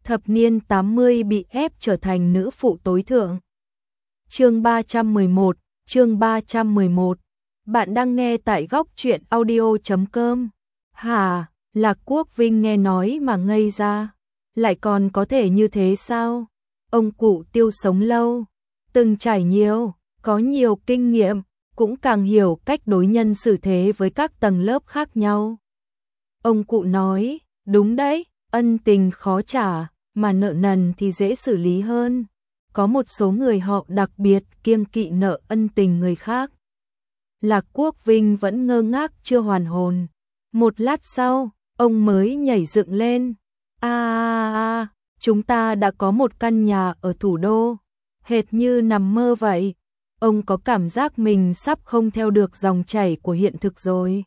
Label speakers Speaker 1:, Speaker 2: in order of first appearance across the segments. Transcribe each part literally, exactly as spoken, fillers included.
Speaker 1: thập niên tám mươi bị ép trở thành nữ phụ tối thượng. Chương ba trăm mười một, chương ba trăm mười một. Bạn đang nghe tại góc truyện audio chấm com. Hả, Lạc Quốc Vinh nghe nói mà ngây ra. Lại còn có thể như thế sao? Ông cụ Tiêu sống lâu, từng trải nhiều, có nhiều kinh nghiệm, cũng càng hiểu cách đối nhân xử thế với các tầng lớp khác nhau. Ông cụ nói, đúng đấy, ân tình khó trả, mà nợ nần thì dễ xử lý hơn. Có một số người họ đặc biệt kiêng kỵ nợ ân tình người khác. Lạc Quốc Vinh vẫn ngơ ngác chưa hoàn hồn. Một lát sau, ông mới nhảy dựng lên. À, à, à, chúng ta đã có một căn nhà ở thủ đô, hệt như nằm mơ vậy. Ông có cảm giác mình sắp không theo được dòng chảy của hiện thực rồi.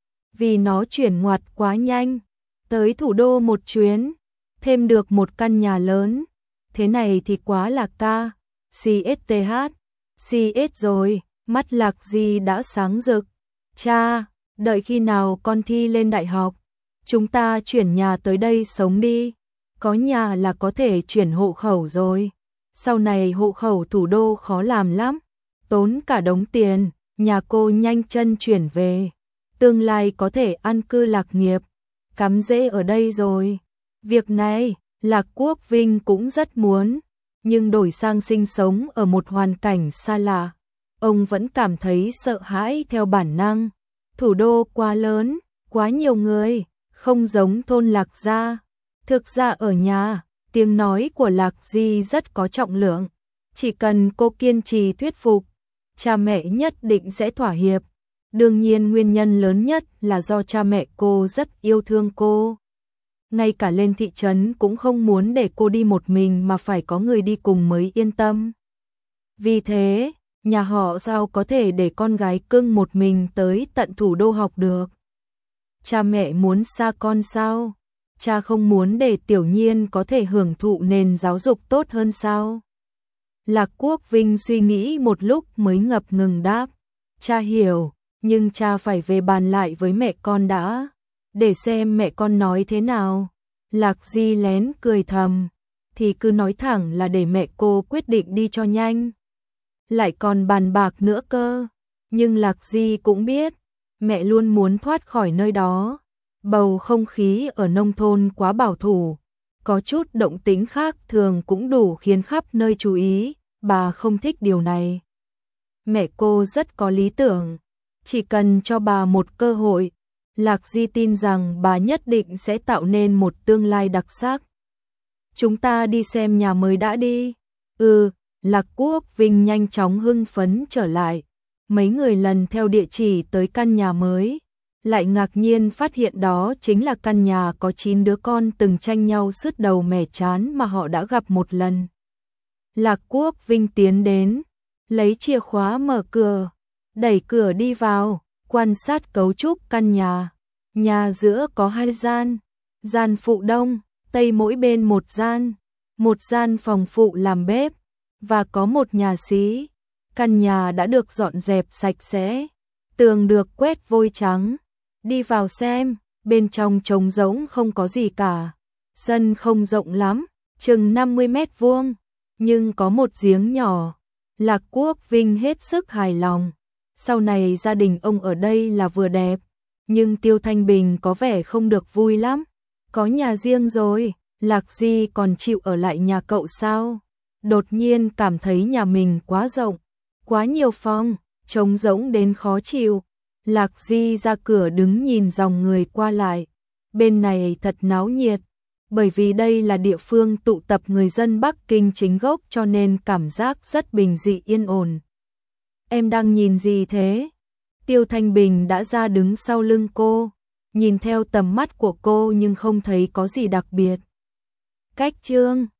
Speaker 1: Vì nó chuyển ngoặt quá nhanh. Tới thủ đô một chuyến, thêm được một căn nhà lớn. Thế này thì quá là ca, xê ét tê hát, xê ét rồi, mắt Lạc Di đã sáng rực. Cha, đợi khi nào con thi lên đại học, chúng ta chuyển nhà tới đây sống đi. Có nhà là có thể chuyển hộ khẩu rồi. Sau này hộ khẩu thủ đô khó làm lắm, tốn cả đống tiền, nhà cô nhanh chân chuyển về. Tương lai có thể an cư lạc nghiệp, cắm rễ ở đây rồi. Việc này, Lạc Quốc Vinh cũng rất muốn, nhưng đổi sang sinh sống ở một hoàn cảnh xa lạ, ông vẫn cảm thấy sợ hãi theo bản năng. Thủ đô quá lớn, quá nhiều người, không giống thôn Lạc Gia. Thực ra ở nhà, tiếng nói của Lạc Di rất có trọng lượng. Chỉ cần cô kiên trì thuyết phục, cha mẹ nhất định sẽ thỏa hiệp. Đương nhiên nguyên nhân lớn nhất là do cha mẹ cô rất yêu thương cô. Ngay cả lên thị trấn cũng không muốn để cô đi một mình mà phải có người đi cùng mới yên tâm. Vì thế, nhà họ sao có thể để con gái cưng một mình tới tận thủ đô học được. Cha mẹ muốn xa con sao? Cha không muốn để Tiểu Nhiên có thể hưởng thụ nền giáo dục tốt hơn sao? Lạc Quốc Vinh suy nghĩ một lúc mới ngập ngừng đáp. Cha hiểu, nhưng cha phải về bàn lại với mẹ con đã, để xem mẹ con nói thế nào. Lạc Di lén cười thầm, thì cứ nói thẳng là để mẹ cô quyết định đi cho nhanh. Lại còn bàn bạc nữa cơ. Nhưng Lạc Di cũng biết, mẹ luôn muốn thoát khỏi nơi đó. Bầu không khí ở nông thôn quá bảo thủ, có chút động tĩnh khác thường cũng đủ khiến khắp nơi chú ý, bà không thích điều này. Mẹ cô rất có lý tưởng, chỉ cần cho bà một cơ hội, Lạc Di tin rằng bà nhất định sẽ tạo nên một tương lai đặc sắc. Chúng ta đi xem nhà mới đã đi. Ừ, Lạc Quốc Vinh nhanh chóng hưng phấn trở lại. Mấy người lần theo địa chỉ tới căn nhà mới, lại ngạc nhiên phát hiện đó chính là căn nhà có chín đứa con từng tranh nhau sứt đầu mẻ trán mà họ đã gặp một lần. Lạc Quốc Vinh tiến đến, lấy chìa khóa mở cửa, đẩy cửa đi vào, quan sát cấu trúc căn nhà. Nhà giữa có hai gian, gian phụ đông, tây mỗi bên một gian, một gian phòng phụ làm bếp, và có một nhà xí. Căn nhà đã được dọn dẹp sạch sẽ, tường được quét vôi trắng. Đi vào xem, bên trong trống rỗng không có gì cả. Sân không rộng lắm, chừng năm mươi mét vuông, nhưng có một giếng nhỏ. Lạc Quốc Vinh hết sức hài lòng. Sau này gia đình ông ở đây là vừa đẹp, nhưng Tiêu Thanh Bình có vẻ không được vui lắm. Có nhà riêng rồi, Lạc Di còn chịu ở lại nhà cậu sao? Đột nhiên cảm thấy nhà mình quá rộng, quá nhiều phòng, trống rỗng đến khó chịu. Lạc Di ra cửa đứng nhìn dòng người qua lại. Bên này thật náo nhiệt, bởi vì đây là địa phương tụ tập người dân Bắc Kinh chính gốc cho nên cảm giác rất bình dị yên ổn. Em đang nhìn gì thế? Tiêu Thanh Bình đã ra đứng sau lưng cô, nhìn theo tầm mắt của cô nhưng không thấy có gì đặc biệt. Cách Trương,